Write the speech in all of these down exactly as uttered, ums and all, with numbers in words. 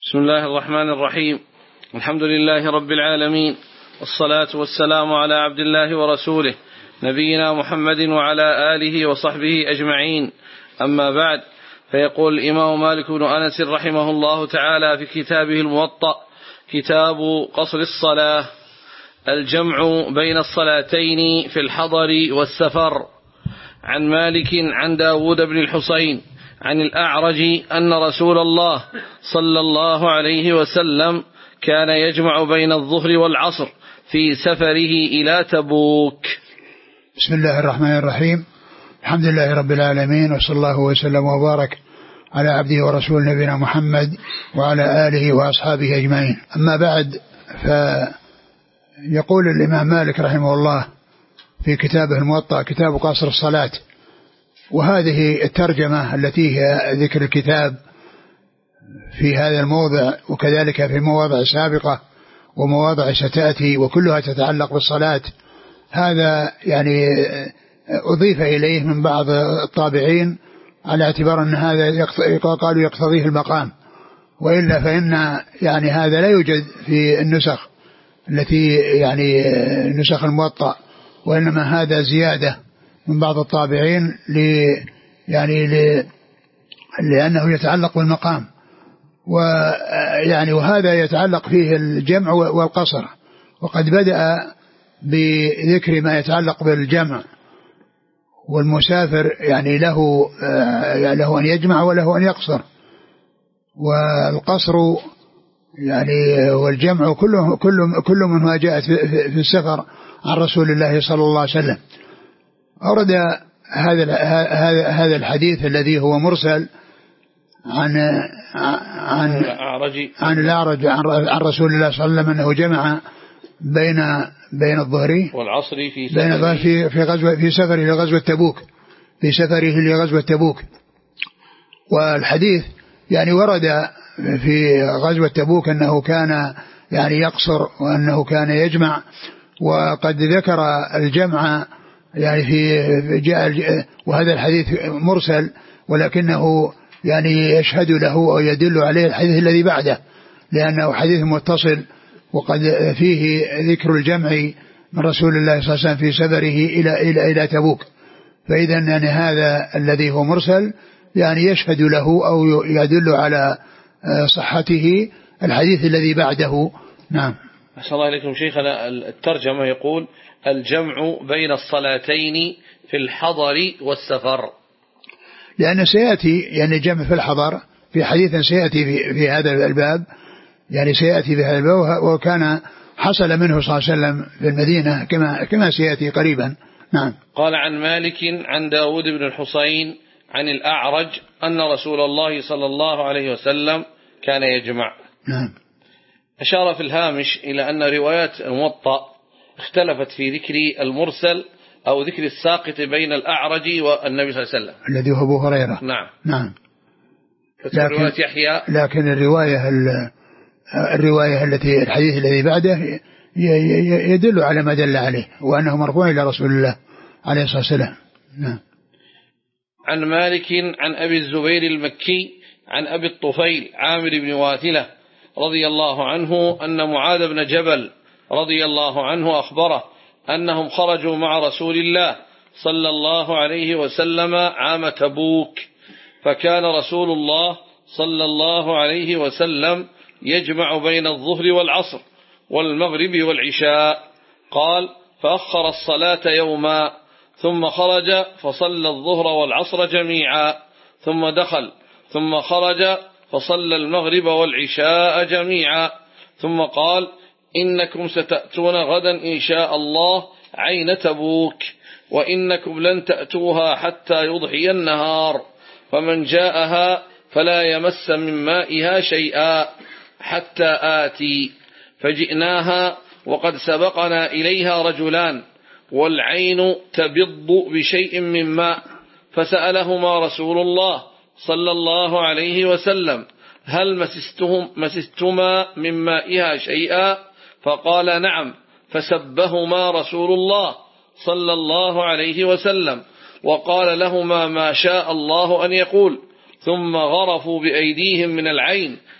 بسم الله الرحمن الرحيم. الحمد لله رب العالمين، والصلاة والسلام على عبد الله ورسوله نبينا محمد وعلى آله وصحبه أجمعين. أما بعد، فيقول الإمام مالك بن أنس رحمه الله تعالى في كتابه الموطأ: كتاب قصر الصلاة، الجمع بين الصلاتين في الحضر والسفر. عن مالك عن داود بن الحصين عن الأعرج أن رسول الله صلى الله عليه وسلم كان يجمع بين الظهر والعصر في سفره إلى تبوك. بسم الله الرحمن الرحيم. الحمد لله رب العالمين، وصلى الله وسلم وبارك على عبده ورسول نبينا محمد وعلى آله وأصحابه أجمعين. أما بعد، فيقول الإمام مالك رحمه الله في كتابه الموطأ: كتاب قصر الصلاة. وهذه الترجمة التي هي ذكر الكتاب في هذا الموضع، وكذلك في مواضع سابقة ومواضع ستأتي، وكلها تتعلق بالصلاة. هذا يعني أضيف إليه من بعض الطابعين على اعتبار أن هذا قالوا يقتضيه المقام، وإلا فإن يعني هذا لا يوجد في النسخ التي يعني نسخ الموطأ، وإنما هذا زيادة من بعض الطابعين ل يعني ل لأنه يتعلق بالمقام، ويعني وهذا يتعلق فيه الجمع والقصر. وقد بدأ بذكر ما يتعلق بالجمع، والمسافر يعني له له أن يجمع وله أن يقصر، والقصر يعني والجمع كله كل كل منها جاءت في السفر عن رسول الله صلى الله عليه وسلم. أورد هذا هذا الحديث الذي هو مرسل عن عن عن الأعرج عن رسول الله صلى الله عليه وسلم أنه جمع بين بين الظهر والعصر في بين في في غزوة في سفره لغزوة تبوك في سفره لغزوة تبوك. والحديث يعني ورد في غزوة تبوك أنه كان يعني يقصر وأنه كان يجمع، وقد ذكر الجمع يعني في جاء، وهذا الحديث مرسل ولكنه يعني يشهد له أو يدل عليه الحديث الذي بعده، لأنه حديث متصل، وقد فيه ذكر الجمع من رسول الله صلى الله عليه وسلم في سفره إلى إلى إلى تبوك. فإذا يعني هذا الذي هو مرسل يعني يشهد له أو يدل على صحته الحديث الذي بعده. نعم. أحسن الله إليكم شيخنا. الترجمة يقول: الجمع بين الصلاتين في الحضر والسفر، لأن سيأتي يعني الجمع في الحضر في حديث سيأتي في, في هذا الباب، يعني سيأتي في هذا الباب، وكان حصل منه صلى الله عليه وسلم في المدينة كما كما سيأتي قريبا. نعم. قال: عن مالك عن داود بن الحصين عن الأعرج أن رسول الله صلى الله عليه وسلم كان يجمع. نعم. أشار في الهامش إلى أن روايات الموطأ اختلفت في ذكر المرسل أو ذكر الساقط بين الأعرج والنبي صلى الله عليه وسلم الذي هو أبو هريرة. نعم. نعم. لكن, يحيى لكن الرواية الرواية التي الحديث الذي بعده يدل على ما دل عليه، وأنه مرفوع إلى رسول الله عليه الصلاة والسلام. نعم. عن مالك عن أبي الزبير المكي عن أبي الطفيل عامر بن واثلة رضي الله عنه أن معاذ بن جبل رضي الله عنه أخبره أنهم خرجوا مع رسول الله صلى الله عليه وسلم عام تبوك، فكان رسول الله صلى الله عليه وسلم يجمع بين الظهر والعصر والمغرب والعشاء. قال: فأخر الصلاة يوما، ثم خرج فصلى الظهر والعصر جميعا، ثم دخل، ثم خرج فصلى المغرب والعشاء جميعا، ثم قال: إنكم ستأتون غدا إن شاء الله عين تبوك، وإنكم لن تأتوها حتى يضحي النهار، فمن جاءها فلا يمس من مائها شيئا حتى آتي. فجئناها وقد سبقنا إليها رجلان، والعين تبض بشيء من ماء، فسألهما رسول الله صلى الله عليه وسلم: هل مسستهم مسستما من مائها شيئا؟ فقال: نعم. فسبهما رسول الله صلى الله عليه وسلم، وقال لهما ما شاء الله أن يقول، ثم غرفوا بأيديهم من العين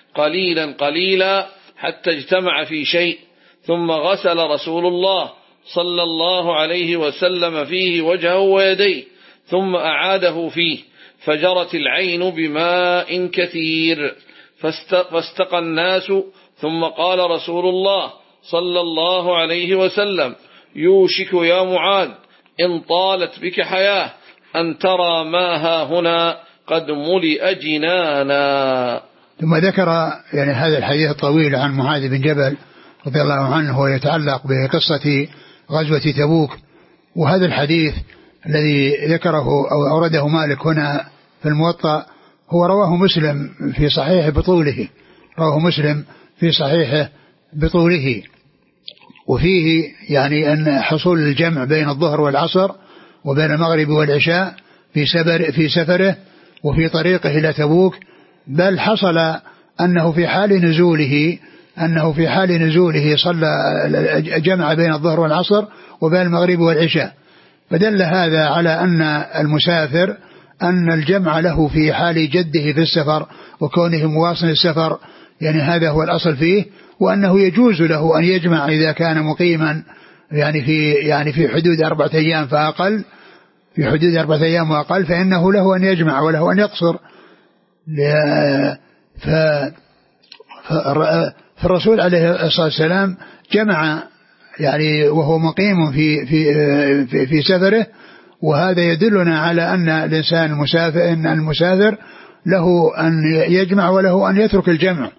قليلا قليلا حتى اجتمع في شيء، ثم غسل رسول الله صلى الله عليه وسلم فيه وجهه ويديه، ثم أعاده فيه، فجرت العين بماء كثير، فاستقى الناس، ثم قال رسول الله صلى الله عليه وسلم: يوشك يا معاذ إن طالت بك حياة أن ترى ما ها هنا قد ملئ جنانا. ثم ذكر يعني هذا الحديث الطويل عن معاذ بن جبل رضي الله عنه ويتعلق بقصة غزوة تبوك. وهذا الحديث الذي ذكره أو أورده مالك هنا في الموطأ هو رواه مسلم في صحيح بطوله رواه مسلم في صحيحه بطوله وفيه يعني أن حصول الجمع بين الظهر والعصر وبين المغرب والعشاء في سفر في سفره وفي طريقه إلى تبوك، بل حصل أنه في حال نزوله أنه في حال نزوله صلى جمع بين الظهر والعصر وبين المغرب والعشاء، فدل هذا على أن المسافر أن الجمع له في حال جده في السفر وكونه مواصل السفر، يعني هذا هو الأصل فيه، وأنه يجوز له أن يجمع إذا كان مقيما يعني في يعني في حدود أربعة أيام فأقل في حدود أربعة أيام وأقل فإنه له أن يجمع وله أن يقصر. ف فالرسول عليه الصلاة والسلام جمع يعني وهو مقيم في في في, في سفره، وهذا يدلنا على أن الإنسان المسافر أن المسافر له أن يجمع وله أن يترك الجمع،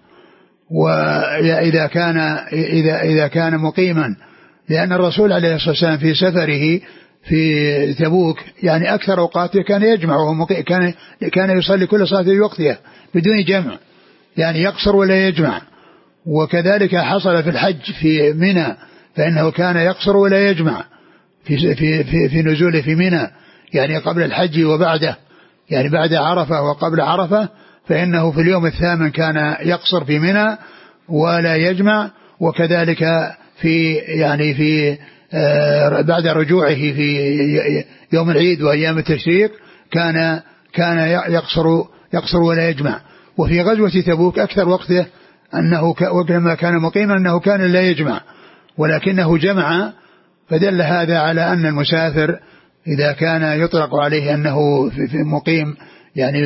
وإذا كان إذا إذا كان مقيما، لأن الرسول عليه الصلاة والسلام في سفره في تبوك يعني أكثر أوقاته كان يجمع وهو كان كان يصلي كل صلاة في وقتها بدون جمع، يعني يقصر ولا يجمع. وكذلك حصل في الحج في منى، فإنه كان يقصر ولا يجمع في في في, في نزوله في منى، يعني قبل الحج وبعده، يعني بعد عرفة وقبل عرفة، فإنه في اليوم الثامن كان يقصر في منى ولا يجمع. وكذلك في يعني في آه بعد رجوعه في يوم العيد وأيام التشريق كان كان يقصر يقصر ولا يجمع. وفي غزوة تبوك أكثر وقته أنه لما كان مقيما أنه كان لا يجمع ولكنه جمع، فدل هذا على أن المسافر إذا كان يطلق عليه أنه في مقيم يعني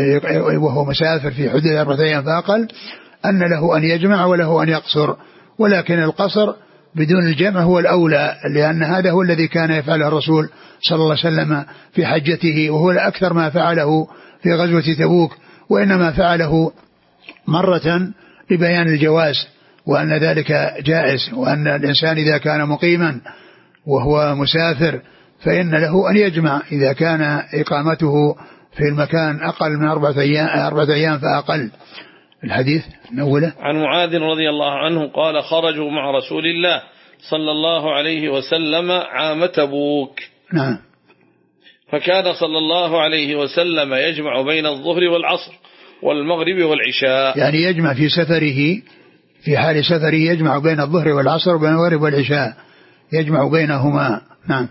وهو مسافر في حدود أربعة أيام فأقل أن له أن يجمع وله أن يقصر، ولكن القصر بدون الجمع هو الأولى، لأن هذا هو الذي كان يفعله الرسول صلى الله عليه وسلم في حجته، وهو الأكثر ما فعله في غزوة تبوك، وإنما فعله مرة لبيان الجواز وأن ذلك جائز، وأن الإنسان إذا كان مقيما وهو مسافر فإن له أن يجمع إذا كان إقامته في المكان أقل من أربعة أيام, أربعة أيام فأقل. الحديث نوله عن معاذ رضي الله عنه قال: خرجوا مع رسول الله صلى الله عليه وسلم عام تبوك. نعم. فكان صلى الله عليه وسلم يجمع بين الظهر والعصر والمغرب والعشاء، يعني يجمع في سفره في حال سفره يجمع بين الظهر والعصر وبين المغرب والعشاء، يجمع بينهما. نعم.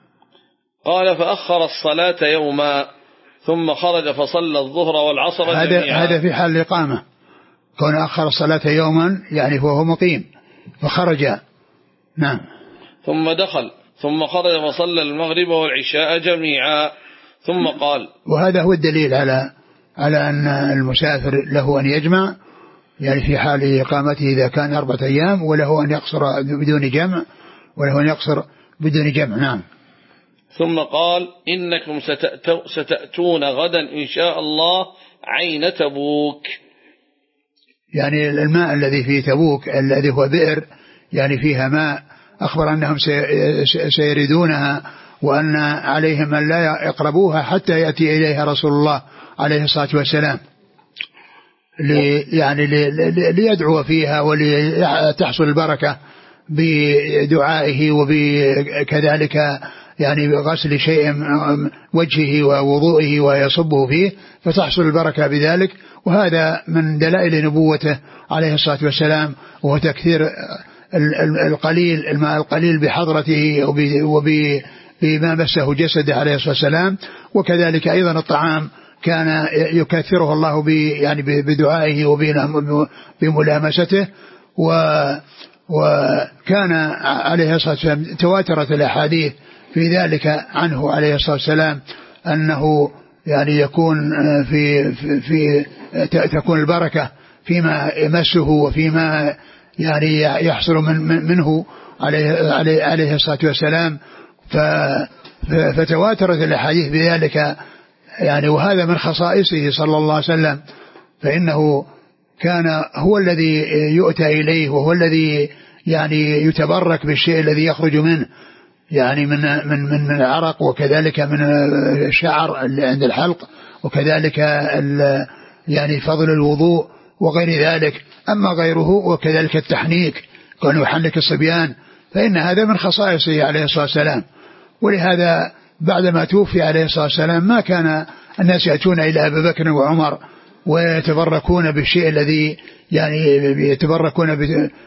قال: فأخر الصلاة يوما ثم خرج فصلى الظهر والعصر هذا جميعا. هذا في حال الإقامة، كون أخر الصلاة يوما يعني فهو مقيم فخرج. نعم. ثم دخل ثم خرج فصلى المغرب والعشاء جميعا ثم قال. وهذا هو الدليل على على أن المسافر له أن يجمع يعني في حال إقامته إذا كان أربعة أيام، وله أن يقصر بدون جمع وله أن يقصر بدون جمع. نعم. ثم قال: إنكم ستأتون غدا إن شاء الله عين تبوك. يعني الماء الذي في تبوك الذي هو بئر يعني فيها ماء، أخبر أنهم سيردونها وأن عليهم أن لا يقربوها حتى يأتي إليها رسول الله عليه الصلاة والسلام لي يعني لي ليدعو فيها ولتحصل البركة بدعائه، وبكذلك يعني غسل شيء وجهه ووضوئه ويصبه فيه فتحصل البركة بذلك. وهذا من دلائل نبوته عليه الصلاة والسلام، وهو تكثير القليل الماء القليل بحضرته وبما مسه جسده عليه الصلاة والسلام، وكذلك أيضا الطعام كان يكثره الله ب يعني بدعائه وبملامسته. و وكان عليه الصلاة والسلام تواترت الأحاديث في ذلك عنه عليه الصلاة والسلام أنه يعني يكون في, في, في تكون البركة فيما يمسه وفيما يعني يحصل من منه عليه, عليه, عليه الصلاة والسلام. فتواترت الأحاديث بذلك يعني، وهذا من خصائصه صلى الله عليه وسلم، فإنه كان هو الذي يؤتى إليه وهو الذي يعني يتبرك بالشيء الذي يخرج منه يعني من من من من العرق، وكذلك من الشعر اللي عند الحلق، وكذلك يعني فضل الوضوء وغير ذلك. أما غيره وكذلك التحنيك كان يحنك الصبيان، فإن هذا من خصائصه عليه الصلاة والسلام. ولهذا بعدما توفي عليه الصلاة والسلام ما كان الناس يأتون إلى أبي بكر وعمر ويتبركون بالشيء الذي يعني يتبركون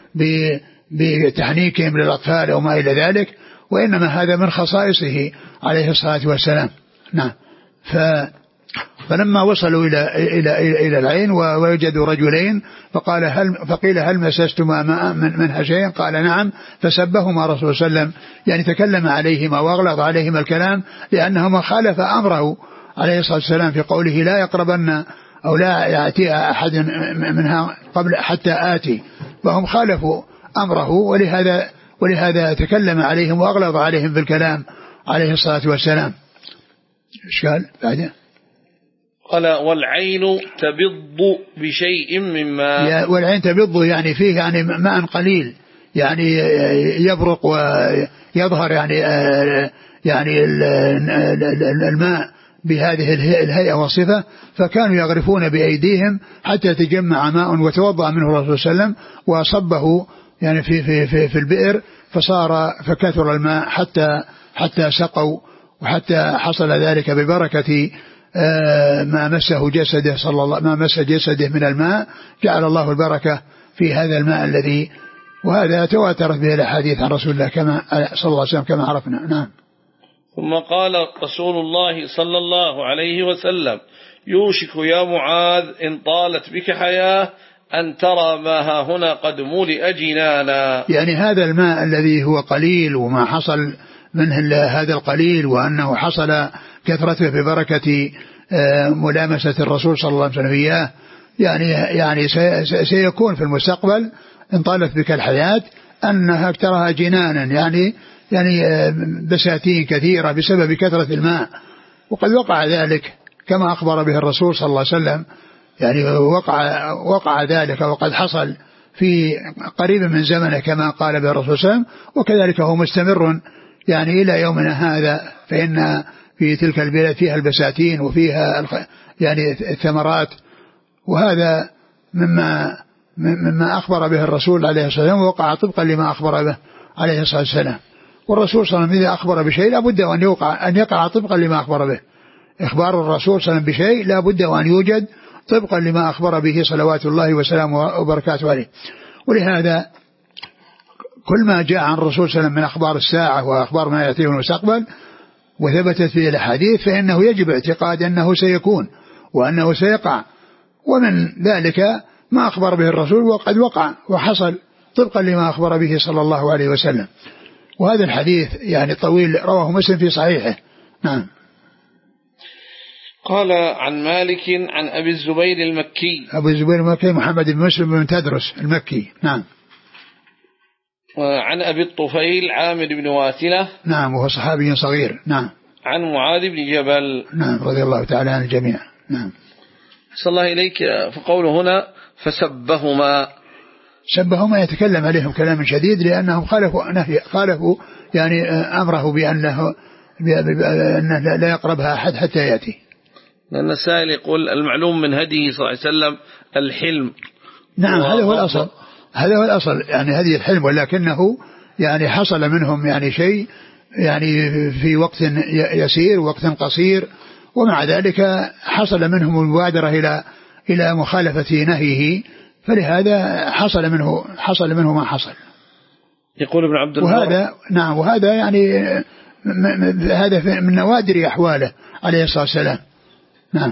بتحنيكهم للأطفال أو ما إلى ذلك، وإنما هذا من خصائصه عليه الصلاة والسلام. نعم. ف فلما وصلوا إلى إلى إلى, إلى العين ووجدوا رجلين فقال هل فقيل هل مسستما ماء من منها شيئا؟ قال نعم. فسبهما رسول الله صلى الله عليه وسلم، يعني تكلم عليهما وأغلظ عليهما الكلام لأنهما خالف أمره عليه الصلاة والسلام في قوله لا يقربن أو لا يأتي أحد منها قبل حتى آتي، وهم خالفوا أمره، ولهذا ولهذا تكلم عليهم وأغلظ عليهم بالكلام عليه الصلاة والسلام. إيش قال بعده؟ قال والعين تبض بشيء من ماء. والعين تبض يعني فيه يعني ماء قليل، يعني يبرق ويظهر يعني يعني الماء بهذه الهيئة والصفة. فكانوا يغرفون بأيديهم حتى تجمع ماء وتوضأ منه الرسول صلى الله عليه وسلم وصبه يعني في في في, في البئر، فصار فكثر الماء حتى حتى سقوا، وحتى حصل ذلك ببركة ما مسه جسده صلى الله ما مس جسده من الماء، جعل الله البركة في هذا الماء الذي، وهذا تواترت به الأحاديث عن رسول الله كما صلى الله عليه وسلم كما عرفنا. نعم. ثم قال رسول الله صلى الله عليه وسلم يوشك يا معاذ إن طالت بك حياة أن ترى ما ها هنا قد ملئ جنانا. يعني هذا الماء الذي هو قليل وما حصل منه هذا القليل، وأنه حصل كثرته ببركة ملامسة الرسول صلى الله عليه وسلم إياه، يعني يعني سيكون في المستقبل إن طالت بك الحياة أنها تراها جنانا، يعني يعني بساتين كثيرة بسبب كثرة الماء. وقد وقع ذلك كما أخبر به الرسول صلى الله عليه وسلم، يعني وقع وقع ذلك وقد حصل في قريب من زمنه كما قال به الرسول صلى الله عليه وسلم، وكذلك هو مستمر يعني إلى يومنا هذا. فإن في تلك البلاد فيها البساتين وفيها يعني الثمرات، وهذا مما مما أخبر به الرسول عليه الصلاة والسلام، ووقع طبقا لما أخبر به عليه الصلاة والسلام. والرسول صلى الله عليه وسلم إذا أخبر بشيء لا بد أن يوقع أن يقع طبقا لما أخبر به. إخبار الرسول صلى الله عليه وسلم بشيء لا بد أن يوجد طبقا لما أخبر به صلوات الله وسلامه وبركاته عليه. ولهذا كل ما جاء عن الرسول صلى الله عليه وسلم من أخبار الساعة وأخبار ما يأتيه من المستقبل وثبتت فيه الأحاديث فإنه يجب اعتقاد أنه سيكون وأنه سيقع، ومن ذلك ما أخبر به الرسول وقد وقع وحصل طبقا لما أخبر به صلى الله عليه وسلم. وهذا الحديث يعني طويل رواه مسلم في صحيحه. نعم. قال عن مالك عن أبي الزبير المكي. أبو الزبير المكي محمد بن مسلم بن تدرس المكي. نعم. وعن أبي الطفيل عامر بن واثلة. نعم وهو صحابي صغير. نعم. عن معاذ بن جبل. نعم رضي الله تعالى عن الجميع. نعم. صلى الله إليك. فقوله هنا فسبهما، سبهما يتكلم عليهم كلام شديد لأنهم خالفوا نهي خالفوا يعني أمره بأنه بأنه لا يقربها أحد حتى يأتي. لأن السائل يقول المعلوم من هديه صلى الله عليه وسلم الحلم. نعم هذا هو الأصل، هذا هو الأصل يعني هذه الحلم، ولكنه يعني حصل منهم يعني شيء يعني في وقت يسير وقت قصير، ومع ذلك حصل منهم المبادرة إلى إلى مخالفة نهيه، فلهذا حصل منه حصل منه ما حصل. يقول ابن عبد الله وهذا نعم وهذا يعني هذا من نوادر أحواله عليه الصلاة والسلام. نعم.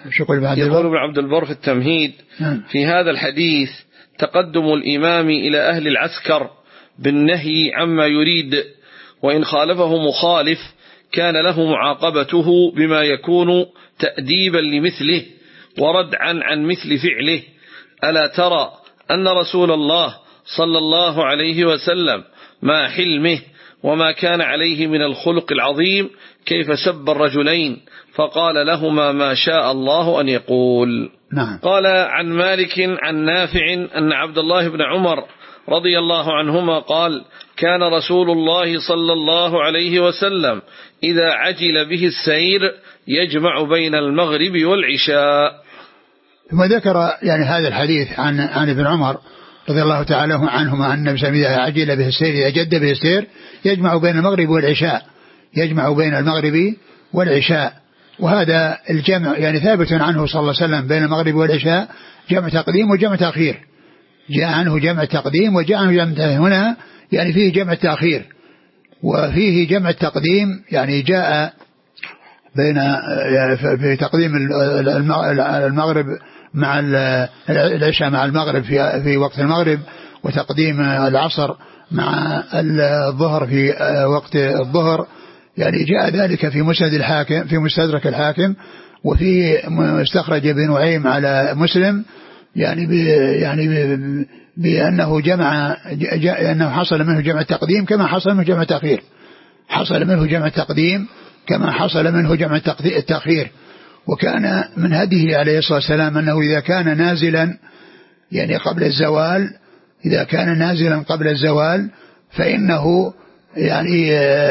يقول ابن عبد البر في التمهيد في هذا الحديث تقدم الإمام إلى أهل العسكر بالنهي عما يريد، وإن خالفه مخالف كان له معاقبته بما يكون تأديبا لمثله وردعا عن مثل فعله. ألا ترى أن رسول الله صلى الله عليه وسلم مع حلمه وما كان عليه من الخلق العظيم كيف سب الرجلين فقال لهما ما شاء الله أن يقول. نعم. قال عن مالك عن نافع أن عبد الله بن عمر رضي الله عنهما قال كان رسول الله صلى الله عليه وسلم إذا عجل به السير يجمع بين المغرب والعشاء. ثم ذكر يعني هذا الحديث عن عن ابن عمر رضي الله تعالى عنهما أن النبي صلى الله عليه وسلم إذا عجل به السير إذا جد به السير يجمع بين المغرب والعشاء يجمع بين المغرب والعشاء. وهذا الجمع يعني ثابت عنه صلى الله عليه وسلم بين المغرب والعشاء جمع تقديم وجمع تأخير. جاء عنه جمع تقديم وجاء عنه جمع تأخير. هنا يعني فيه جمع تأخير وفيه جمع التقديم يعني جاء بين في تقديم المغرب مع العشاء مع المغرب في في وقت المغرب وتقديم العصر مع الظهر في وقت الظهر. يعني جاء ذلك في مسند الحاكم في مستدرك الحاكم وفي مستخرج ابن نعيم على مسلم يعني بي يعني بي بأنه جمع أنه حصل منه جمع التقديم كما حصل منه جمع التأخير حصل منه جمع التقديم كما حصل منه جمع التأخير. وكان من هديه عليه الصلاة والسلام أنه إذا كان نازلا يعني قبل الزوال إذا كان نازلا قبل الزوال فإنه يعني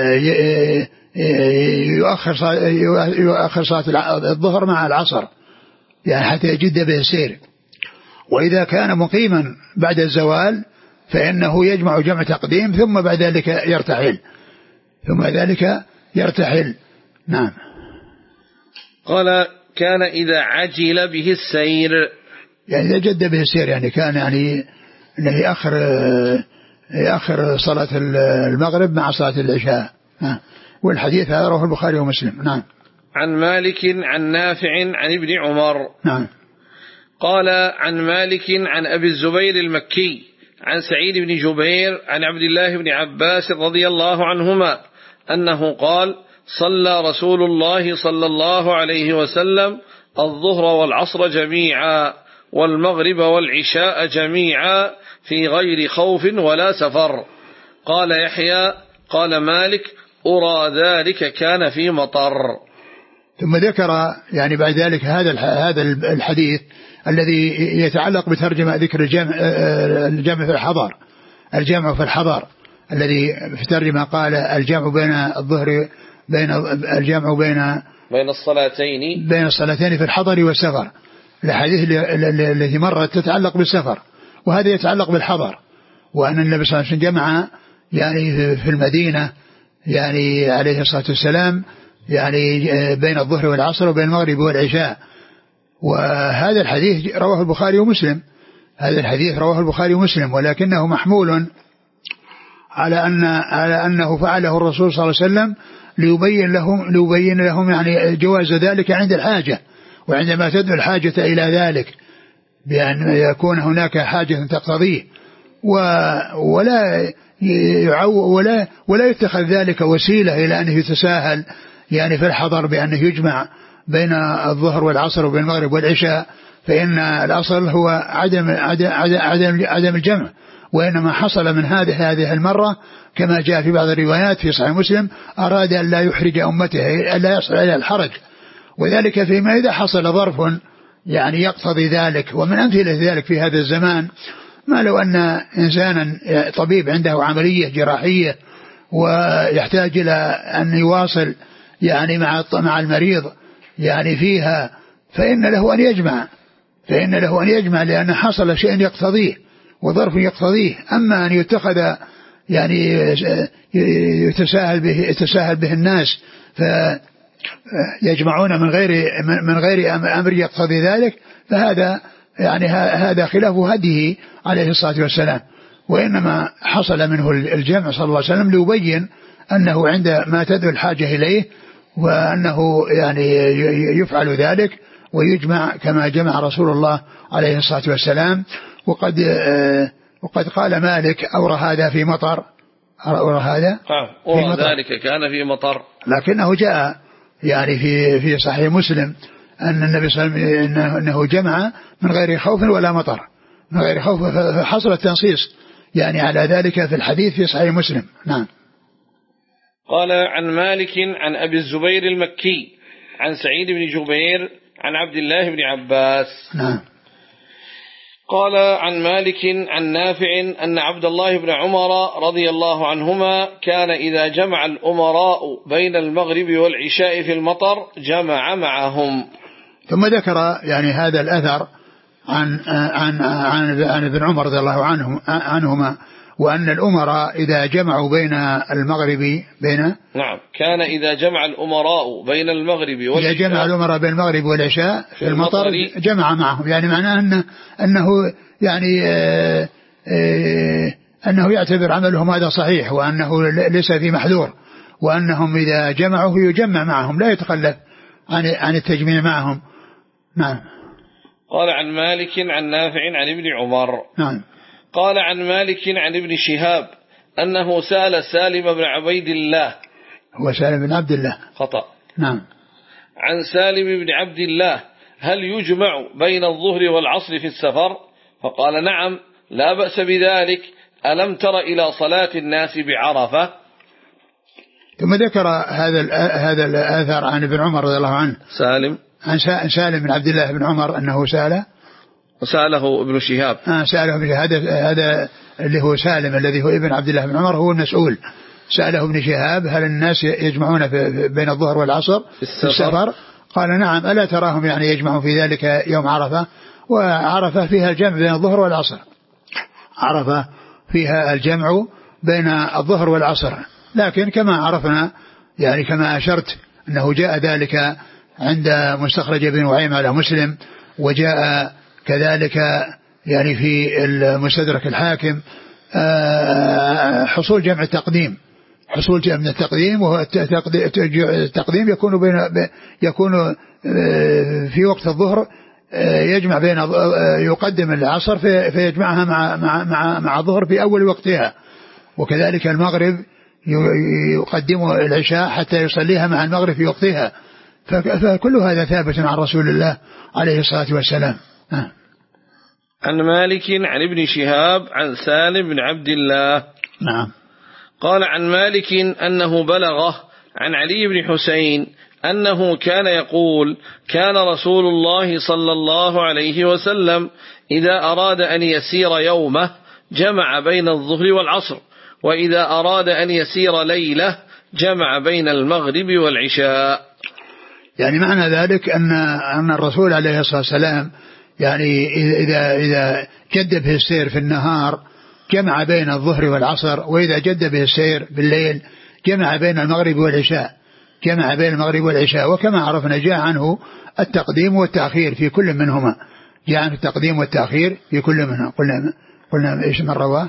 يؤخر يؤخر صلاة الظهر مع العصر يعني حتى يجد به السير. وإذا كان مقيما بعد الزوال فإنه يجمع جمع تقديم ثم بعد ذلك يرتحل ثم ذلك يرتحل. نعم. قال كان إذا عجل به السير يعني إذا جد به السير يعني كان يعني أنه يأخر يأخر صلاة المغرب مع صلاة العشاء. نعم. والحديث هذا رواه البخاري ومسلم. نعم. عن مالك عن نافع عن ابن عمر. نعم. قال عن مالك عن أبي الزبير المكي عن سعيد بن جبير عن عبد الله بن عباس رضي الله عنهما أنه قال صلى رسول الله صلى الله عليه وسلم الظهر والعصر جميعا والمغرب والعشاء جميعا في غير خوف ولا سفر. قال يحيى قال مالك أرى ذلك كان في مطر. ثم ذكر يعني بعد ذلك هذا هذا الحديث الذي يتعلق بترجمة ذكر الجمع الجمع في الحضر الجمع في الحضر الذي في ترجمة قال الجمع بين الظهر بين الجمع بين بين الصلاتين بين الصلاتين في الحضر والسفر. الحديث التي مرت تتعلق بالسفر وهذا يتعلق بالحضر وأن النبي صلى الله عليه وسلم جمع يعني في المدينة يعني عليه الصلاة والسلام يعني بين الظهر والعصر وبين المغرب والعشاء. وهذا الحديث رواه البخاري ومسلم هذا الحديث رواه البخاري ومسلم ولكنه محمول على أن على أنه فعله الرسول صلى الله عليه وسلم ليبين لهم ليبين لهم يعني جواز ذلك عند الحاجة وعندما تدعو الحاجة إلى ذلك بأن يكون هناك حاجة تقتضيه ولا يعو ولا ولا يتخذ ذلك وسيلة إلى أنه يتساهل يعني في الحضر بأنه يجمع بين الظهر والعصر وبين المغرب والعشاء. فإن الأصل هو عدم عدم عدم عدم الجمع وإنما حصل من هذه هذه المرة كما جاء في بعض الروايات في صحيح مسلم أراد أن لا يحرج أمته ألا يصل إلى الحرج وذلك فيما إذا حصل ظرف يعني يقتضي ذلك. ومن أمثلة ذلك في هذا الزمان ما لو أن إنسانا طبيب عنده عملية جراحية ويحتاج إلى أن يواصل يعني مع مع المريض يعني فيها فإن له أن يجمع فإن له أن يجمع لأن حصل شيء يقتضيه وظرف يقتضيه. أما أن يتخذ يعني يتساهل به يتساهل به الناس فيجمعون من غير من غير أمر يقتضي ذلك فهذا يعني هذا خلاف هديه عليه الصلاة والسلام. وإنما حصل منه الجمع صلى الله عليه وسلم ليبين أنه عند ما تدعو الحاجة إليه وأنه يعني يفعل ذلك ويجمع كما جمع رسول الله عليه الصلاة والسلام. وقد وقد قال مالك أورى هذا في مطر، أورى هذا في مطر، ذلك كان في مطر، لكنه جاء يعني في في صحيح مسلم أن النبي صلى الله عليه وسلم أنه جمع من غير خوف ولا مطر، من غير خوف، فحصل التنصيص يعني على ذلك في الحديث في صحيح مسلم. نعم. قال عن مالك عن أبي الزبير المكي عن سعيد بن جبير عن عبد الله بن عباس. نعم. قال عن مالك عن نافع أن عبد الله بن عمر رضي الله عنهما كان إذا جمع الأمراء بين المغرب والعشاء في المطر جمع معهم. ثم ذكر يعني هذا الأثر عن عن عن, عن ابن عمر رضي الله عنهم عنهما وأن الأمراء إذا جمعوا بين المغرب بين نعم كان إذا جمع الأمراء بين المغرب والعشاء، إذا جمع الأمراء بين المغرب والعشاء في المطر جمع معهم، يعني معناه أنه, أنه يعني آآ آآ أنه يعتبر عملهم هذا صحيح، وأنه ليس في محذور، وأنهم إذا جمعوا يجمع معهم لا يتخلف عن عن التجميع معهم. نعم. قال عن مالك عن نافع عن ابن عمر. نعم. قال عن مالك عن ابن شهاب أنه سأل سالم بن عبيد الله، هو سالم بن عبد الله خطأ. نعم. عن سالم بن عبد الله هل يجمع بين الظهر والعصر في السفر؟ فقال نعم لا بأس بذلك، ألم تر إلى صلاة الناس بعرفة؟ ثم ذكر هذا هذا الآثر عن ابن عمر رضي الله عنه، سالم عن سالم بن عبد الله بن عمر أنه سأل وسأله ابن شهاب آه سأله ابن شهاب، هذا هذا اللي هو سالم الذي هو ابن عبد الله بن عمر هو المسؤول، سأله ابن شهاب هل الناس يجمعون بين الظهر والعصر في السفر؟ السفر؟ قال نعم، ألا تراهم يعني يجمعون في ذلك يوم عرفة، وعرفة فيها الجمع بين الظهر والعصر، عرفة فيها الجمع بين الظهر والعصر، لكن كما عرفنا يعني كما أشرت أنه جاء ذلك عند مستخرج ابن نعيم على مسلم، وجاء كذلك يعني في المستدرك الحاكم حصول جمع التقديم، حصول جمع التقديم، وهو التقديم يكون بين يكون في وقت الظهر يجمع بين يقدم العصر فيجمعها مع مع مع مع الظهر في أول وقتها، وكذلك المغرب يقدم العشاء حتى يصليها مع المغرب في وقتها، فكل هذا ثابت عن رسول الله عليه الصلاة والسلام. عن مالك عن ابن شهاب عن سالم بن عبد الله. نعم. قال عن مالك أنه بلغه عن علي بن حسين أنه كان يقول كان رسول الله صلى الله عليه وسلم إذا أراد أن يسير يومه جمع بين الظهر والعصر، وإذا أراد أن يسير ليلة جمع بين المغرب والعشاء. يعني معنى ذلك أن أن الرسول عليه الصلاة والسلام يعني إذا إذا جد به السير في النهار جمع بين الظهر والعصر، وإذا جد به السير بالليل جمع بين المغرب والعشاء، جمع بين المغرب والعشاء. وكما عرفنا جاء عنه التقديم والتأخير في كل منهما، جاء عنه التقديم والتأخير في كل منهما. قلنا قلنا إيش من رواه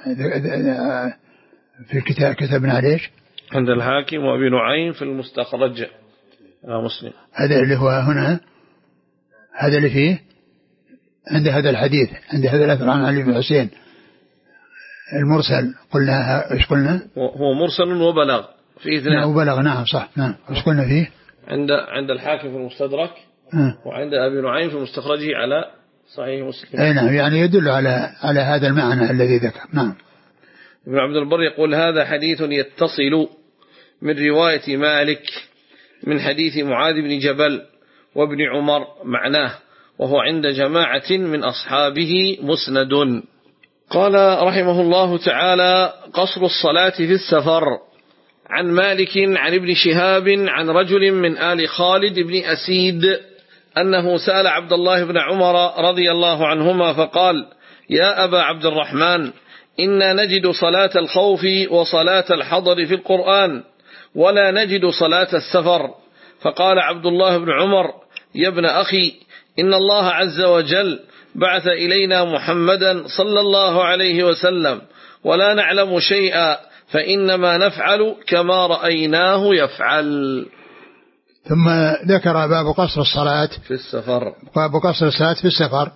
في الكتاب كتبنا عليه عند الحاكم وابي نعيم في المستخرج يا مسلم. هذا اللي هو هنا، هذا اللي فيه عند هذا الحديث، عند هذا الأثر عن علي بن حسين المرسل. قلنا ايش قلنا؟ هو مرسل وبلغ في اثنين. نعم وبلغ، نعم صح. نعم ايش قلنا فيه؟ عند عند الحاكم في المستدرك أه. وعند ابي نعيم في مستخرجه على صحيح مسلم. اي نعم، يعني يدل على على هذا المعنى الذي ذكر. نعم. ابن عبد البر يقول هذا حديث يتصل من رواية مالك من حديث معاذ بن جبل وابن عمر معناه، وهو عند جماعة من أصحابه مسند. قال رحمه الله تعالى قصر الصلاة في السفر. عن مالك عن ابن شهاب عن رجل من آل خالد بن أسيد أنه سأل عبد الله بن عمر رضي الله عنهما فقال يا أبا عبد الرحمن إنا نجد صلاة الخوف وصلاة الحضر في القرآن ولا نجد صلاة السفر. فقال عبد الله بن عمر يا ابن أخي إن الله عز وجل بعث إلينا محمدا صلى الله عليه وسلم ولا نعلم شيئا، فإنما نفعل كما رأيناه يفعل. ثم ذكر باب قصر الصلاة في السفر. باب قصر الصلاة في السفر.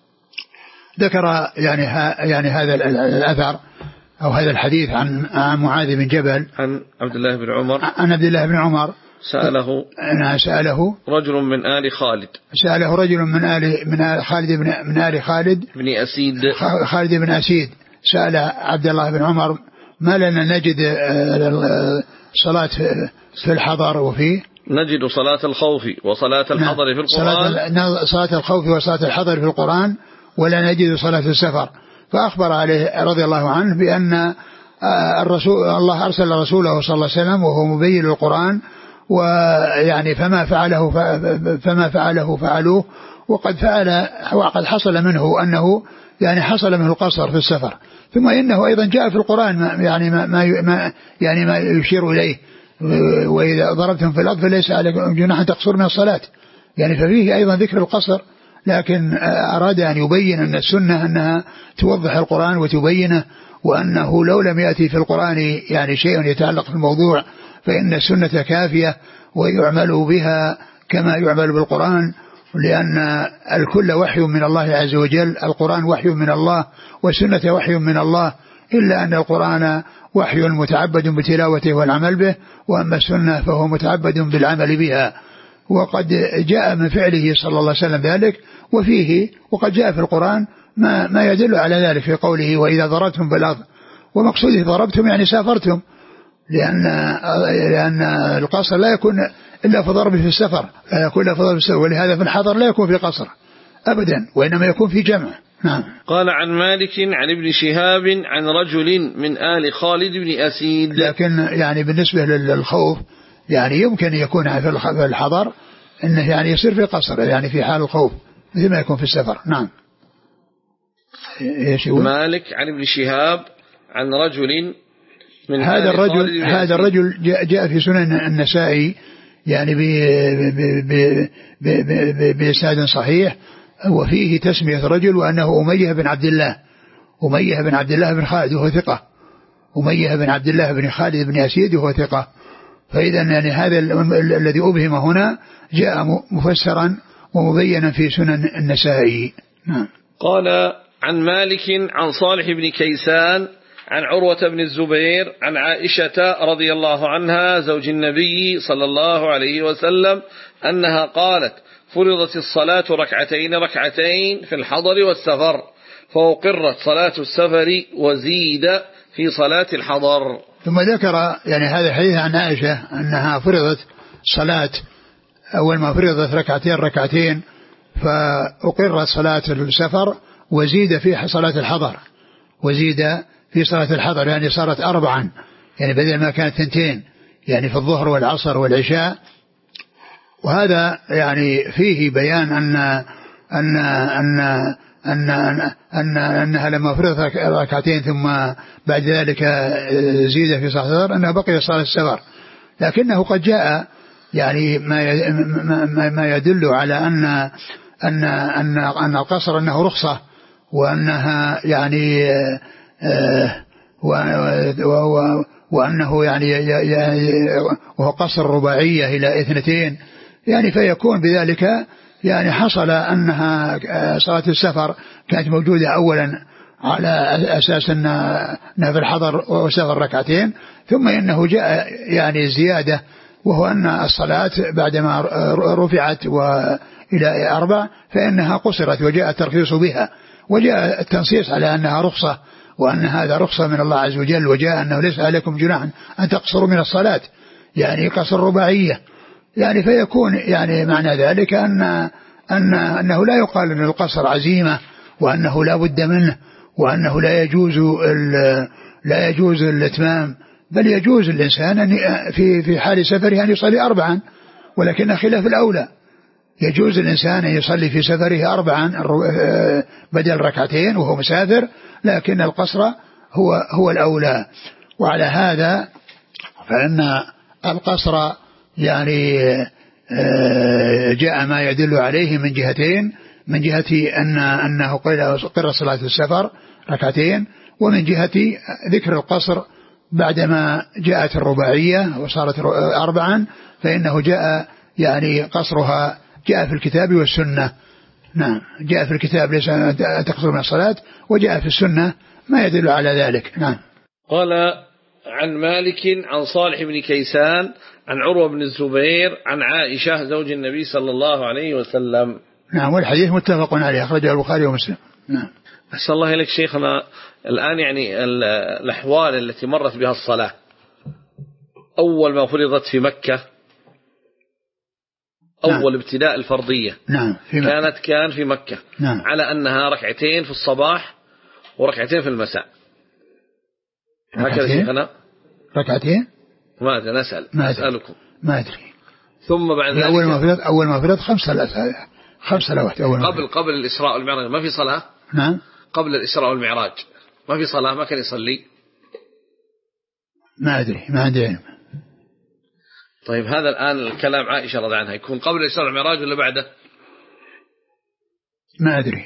ذكر يعني ها يعني هذا الأثر أو هذا الحديث عن عن معاذ بن جبل عن عبد الله بن عمر عن عبد الله بن عمر سأله سأله رجل من آل خالد سأله رجل من آل من آل خالد بن من آل خالد بن أسيد خالد بن أسيد سأل عبد الله بن عمر ما لنا نجد صلاة في الحضر وفي نجد صلاة الخوف وصلاة الحضر في القرآن صلاة الخوف وصلاة الحضر في القرآن ولا نجد صلاة السفر. فأخبر عليه رضي الله عنه بأن الرسول الله أرسل رسوله صلى الله عليه وسلم وهو مبين للقرآن، ويعني فما فعله فما فعله فعلوه، وقد فعل وقد حصل منه أنه يعني حصل منه القصر في السفر. ثم إنه أيضا جاء في القرآن يعني ما, ما يعني ما يشير إليه، وإذا ضربتم في الأرض فليس عليكم جناح أن تقصروا من الصلاة، يعني ففيه أيضا ذكر القصر، لكن أراد أن يبين أن السنة أنها توضح القرآن وتبينه، وأنه لو لم يأتي في القرآن يعني شيء يتعلق في الموضوع فإن السنة كافية ويعمل بها كما يعمل بالقرآن، لأن الكل وحي من الله عز وجل، القرآن وحي من الله والسنة وحي من الله، إلا أن القرآن وحي متعبد بتلاوته والعمل به، وأما السنة فهو متعبد بالعمل بها. وقد جاء من فعله صلى الله عليه وسلم ذلك، وفيه وقد جاء في القرآن ما, ما يدل على ذلك في قوله وإذا ضربتم بالأرض، ومقصوده ضربتم يعني سافرتم، لأن, لأن القصر لا يكون إلا في ضرب في السفر، لا يكون إلا في ضرب في السفر، ولهذا في الحضر لا يكون في قصر أبدا، وإنما يكون في جمع. نعم. قال عن مالك عن ابن شهاب عن رجل من آل خالد بن أسيد. لكن يعني بالنسبة للخوف يعني يمكن يكون في الحضر إنه يعني يصير في قصر، يعني في حال الخوف مثل ما يكون في السفر. نعم. مالك عن ابن شهاب عن رجل من هذا الرجل هذا الرجل جاء في سنن النسائي يعني بإسناد صحيح، وفيه تسمية رجل وأنه أمية بن عبد الله أمية بن عبد الله بن خالد وهو ثقة أمية بن عبد الله بن خالد بن أسيد وهو ثقة. فإذا يعني هذا الذي أبهم هنا جاء مفسرا ومبينا في سنن النسائي. نعم. قال عن مالك عن صالح بن كيسان عن عروة بن الزبير عن عائشة رضي الله عنها زوج النبي صلى الله عليه وسلم أنها قالت فرضت الصلاة ركعتين ركعتين في الحضر والسفر، فأقرت صلاة السفر وزيد في صلاة الحضر. ثم ذكر يعني هذا الحديث عن عائشة أنها فرضت صلاة، أول ما فرضت ركعتين ركعتين فأقرت صلاة السفر وزيد في صلاة الحضر وزيد في صلاة الحضر يعني صارت أربعا، يعني بدل ما كانت ثنتين يعني في الظهر والعصر والعشاء. وهذا يعني فيه بيان أن أن أن أن أن أنها لما فرضت ركعتين ثم بعد ذلك زيد في صلاة السفر أنها بقي صلاة السفر، لكنه قد جاء يعني ما ما يدل على أن أن أن أن القصر أنه رخصة، وأنها يعني وأنه يعني وهو قصر رباعية إلى اثنتين، يعني فيكون بذلك يعني حصل أنها صلاة السفر كانت موجودة أولا على أساس أنها في الحضر والسفر ركعتين، ثم إنه جاء يعني زيادة وهو أن الصلاة بعدما رفعت وإلى أربع فإنها قصرت وجاء الترخيص بها، وجاء التنصيص على أنها رخصة وأن هذا رخصة من الله عز وجل، وجاء أنه ليس عليكم جناح أن تقصروا من الصلاة يعني قصر رباعية، يعني فيكون يعني معنى ذلك أن أن أنه لا يقال أن القصر عزيمة وأنه لا بد منه وأنه لا يجوز لا يجوز الإتمام، بل يجوز الإنسان أن في في حال سفره أن يصلي أربعا، ولكن خلاف الأولى يجوز الإنسان أن يصلي في سفره أربعا بدل ركعتين وهو مسافر، لكن القصر هو هو الأولى. وعلى هذا فإن القصر يعني جاء ما يدل عليه من جهتين، من جهة أن أنه قر صلاة السفر ركعتين، ومن جهة ذكر القصر بعدما جاءت الرباعية وصارت أربعا، فإنه جاء يعني قصرها جاء في الكتاب والسنة. نعم جاء في الكتاب ليس تقصر من الصلاة، وجاء في السنة ما يدل على ذلك. نعم. قال عن مالك عن صالح بن كيسان عن عروة بن الزبير عن عائشة زوج النبي صلى الله عليه وسلم. نعم والحديث متفق عليه أخرجه البخاري ومسلم. نعم. أحسن الله إليك شيخنا. الآن يعني الأحوال التي مرت بها الصلاة أول ما فرضت في مكة، أول نعم. ابتداء الفرضية نعم في مكة. كانت كان في مكة نعم. على أنها ركعتين في الصباح وركعتين في المساء. هكذا شيخنا ركعتين ماذا نسأل ما أسألكم ما أدري. ثم بعد ذلك أول ما فرض أول ما فرض خمس خمس صلوات أول قبل قبل الإسراء والمعراج ما في صلاة. نعم قبل الإسراء والمعراج ما في صلاة، ما كان يصلي. ما أدري ما عندي علم. طيب هذا الآن الكلام عائشة رضي عنها يكون قبل الإسراء والمعراج ولا بعده؟ ما أدري،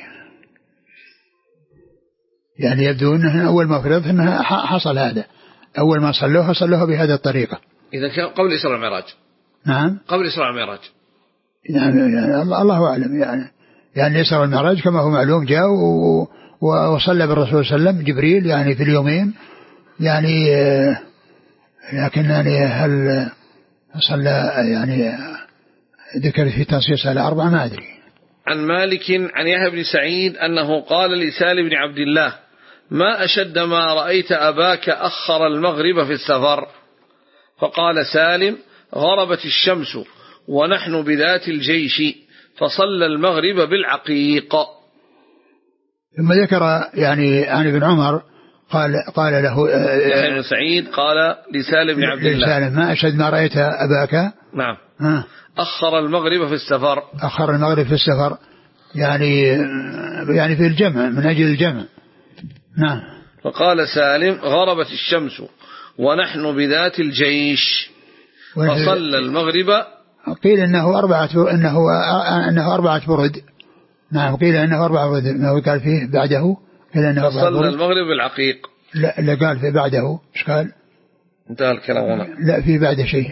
يعني يبدو أنها أول ما فرض أنها حصل هذا، أول ما صلوها صلوها بهذه الطريقة. إذا كان قبل الإسراء والمعراج. نعم قبل الإسراء والمعراج. يعني, يعني الله أعلم. يعني يعني الإسراء والمعراج كما هو معلوم جاء وصلى بالرسول صلى الله عليه وسلم جبريل يعني في اليومين، يعني لكن يعني هل صلى يعني ذكر في تنصيص على أربعة ما أدري. عن مالك عن يحيى بن سعيد أنه قال لسالم بن عبد الله ما أشد ما رأيت أباك أخر المغرب في السفر، فقال سالم غربت الشمس ونحن بذات الجيش فصلى المغرب بالعقيق. ثم ذكر يعني عن ابن عمر قال قال له يحيى بن سعيد قال لسالم بن عبد الله سالم ما أشد ما رأيت أباك نعم ها أخر المغرب في السفر. أخر المغرب في السفر يعني يعني في الجمع من أجل الجمع. نعم. فقال سالم غربت الشمس ونحن بذات الجيش فصلى المغرب. قيل إنه أربعة إنه إنه أربعة برد. نعم قيل إنه أربعة برد ما قال فيه بعده قيل إنه فصلى المغرب بالعقيق. لا لا قال في بعده إيش قال؟ انتهى الكلام هنا. لا في بعده شيء.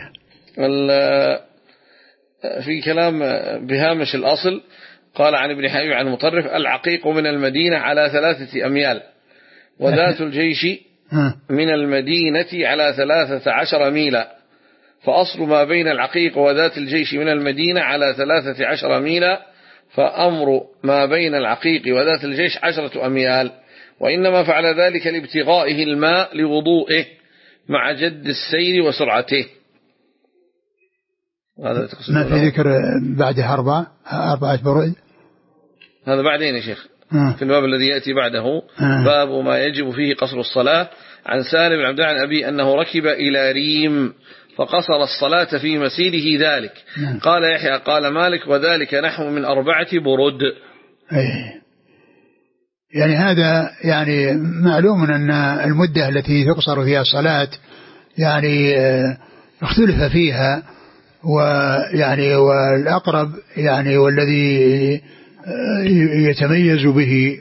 في كلام بهامش الأصل قال عن ابن حبيب عن مطرف العقيق من المدينة على ثلاثة أميال وذات الجيش من المدينة على ثلاثة عشر ميلا، فأصل ما بين العقيق وذات الجيش من المدينة على ثلاثة عشر ميلا، فأمر ما بين العقيق وذات الجيش عشرة أميال، وإنما فعل ذلك لابتغائه الماء لوضوئه مع جد السير وسرعته. هذا ما في ذكر بعده أربعة أربعة برد. هذا بعدين يا شيخ آه. في الباب الذي يأتي بعده آه. باب ما يجب فيه قصر الصلاة. عن سالم بن عبد الله عن أبي أنه ركب إلى ريم فقصر الصلاة في مسيره ذلك. آه. قال يحيى قال مالك وذلك نحو من أربعة برد. أيه. يعني هذا يعني معلوم أن المدة التي تقصر فيها الصلاة يعني اختلف فيها، ويعني والأقرب يعني والذي يتميز به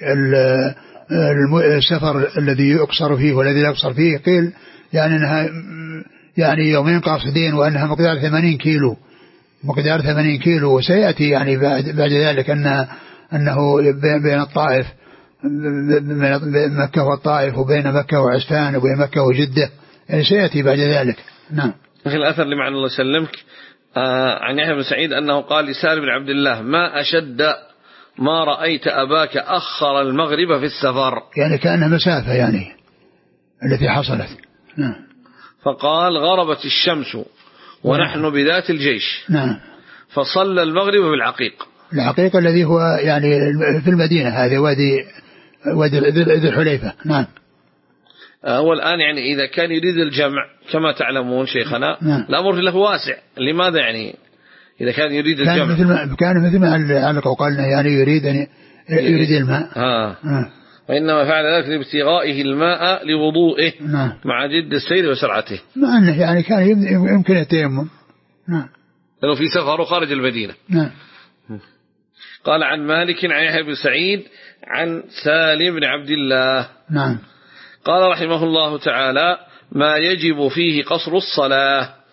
السفر الذي يقصر فيه والذي لا يقصر فيه قيل يعني أنها يعني يومين قاصدين وأنها مقدار ثمانين كيلو مقدار ثمانين كيلو. وسيأتي يعني بعد, بعد ذلك أن أنه بين الطائف بين مكة والطائف وبين مكة وعسفان وبين مكة وجدة، يعني سيأتي بعد ذلك. نعم. أخي الأثر اللي معنا الله يسلمك آه عن يحيى بن سعيد أنه قال لسالم بن عبد الله ما أشد ما رأيت أباك أخر المغرب في السفر، يعني كأنها مسافة يعني التي حصلت. نعم. فقال غربت الشمس ونحن بذات الجيش. نعم. فصلى المغرب بالعقيق. العقيق الذي هو يعني في المدينة، هذا وادي وادي ذي الحليفة. نعم. هو الآن يعني إذا كان يريد الجمع كما تعلمون شيخنا نعم. الأمر له واسع. لماذا يعني إذا كان يريد الجمع كان مثل ما كان مثل ما علق وقالنا يعني يريد أن يريد الماء. آه. آه. وإنما فعل ذلك لابتغائه الماء لوضوئه. نعم. مع جد السير وسرعته، مع أنه يعني كان يمكن التيمم. نعم. لأنه في سفر خارج المدينة. نعم. قال عن مالك عن يحيى بن سعيد عن سالم بن عبد الله. نعم. قال رحمه الله تعالى ما يجب فيه قصر الصلاة.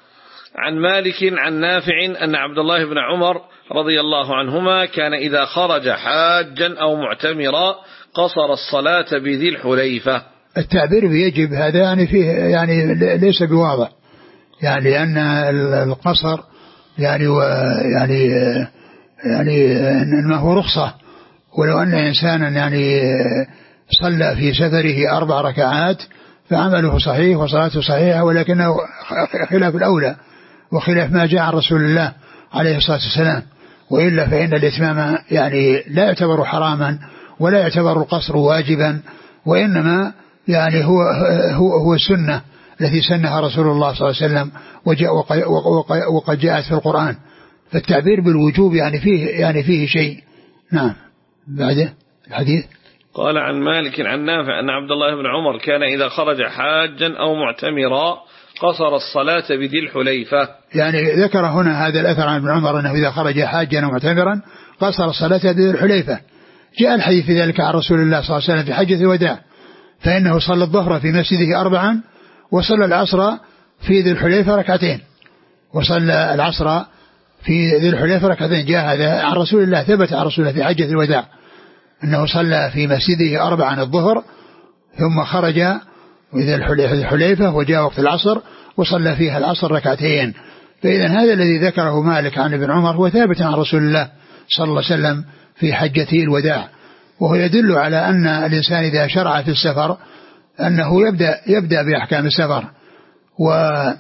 عن مالك عن نافع أن عبد الله بن عمر رضي الله عنهما كان إذا خرج حاجا أو معتمرا قصر الصلاة بذي الحليفة. التعبير بيجب هذا يعني فيه يعني ليس بواضح، يعني لأن القصر يعني يعني يعني ما هو رخصة، ولو أن إنسانا يعني صلى في سفره أربع ركعات فعمله صحيح وصلاته صحيحة، ولكنه خلاف الأولى وخلاف ما جاء عن رسول الله عليه الصلاة والسلام. وإلا فإن الإتمام يعني لا يعتبر حراما ولا يعتبر القصر واجبا، وإنما يعني هو هو هو السنة التي سنها رسول الله صلى الله عليه وسلم وجاء وقد جاءت في القرآن. فالتعبير بالوجوب يعني فيه يعني فيه شيء. نعم. بعده الحديث قال عن مالك عن نافع أن عبد الله بن عمر كان إذا خرج حاجا أو معتمرا قصر الصلاة بذي الحليفة. يعني ذكر هنا هذا الأثر عن ابن عمر أنه إذا خرج حاجا أو معتمرا قصر الصلاة بذي الحليفة. جاء الحديث في ذلك عن رسول الله صلى الله عليه وسلم في حجة الوداع، فإنه صلى الظهر في مسجده أربعا وصلى العصر في ذي الحليفة ركعتين وصلى العصر في ذي الحليفة ركعتين. جاء هذا عن رسول الله، ثبت عن رسول الله في حجة الوداع أنه صلى في مسجده أربعا الظهر ثم خرج إلى الحليفة وجاء وقت العصر وصلى فيها العصر ركعتين. فإذا هذا الذي ذكره مالك عن ابن عمر هو ثابت عن رسول الله صلى الله عليه وسلم في حجة الوداع، وهو يدل على أن الإنسان إذا شرع في السفر أنه يبدأ, يبدأ بأحكام السفر، و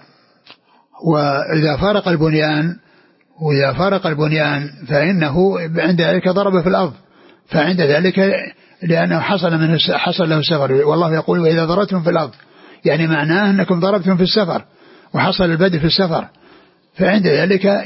وإذا فارق البنيان وإذا فارق البنيان فإنه عند ذلك ضرب في الأرض، فعند ذلك لأنه حصل منه حصل له السفر. والله يقول وإذا ضربتم في الأرض، يعني معناه أنكم ضربتم في السفر وحصل البدء في السفر، فعند ذلك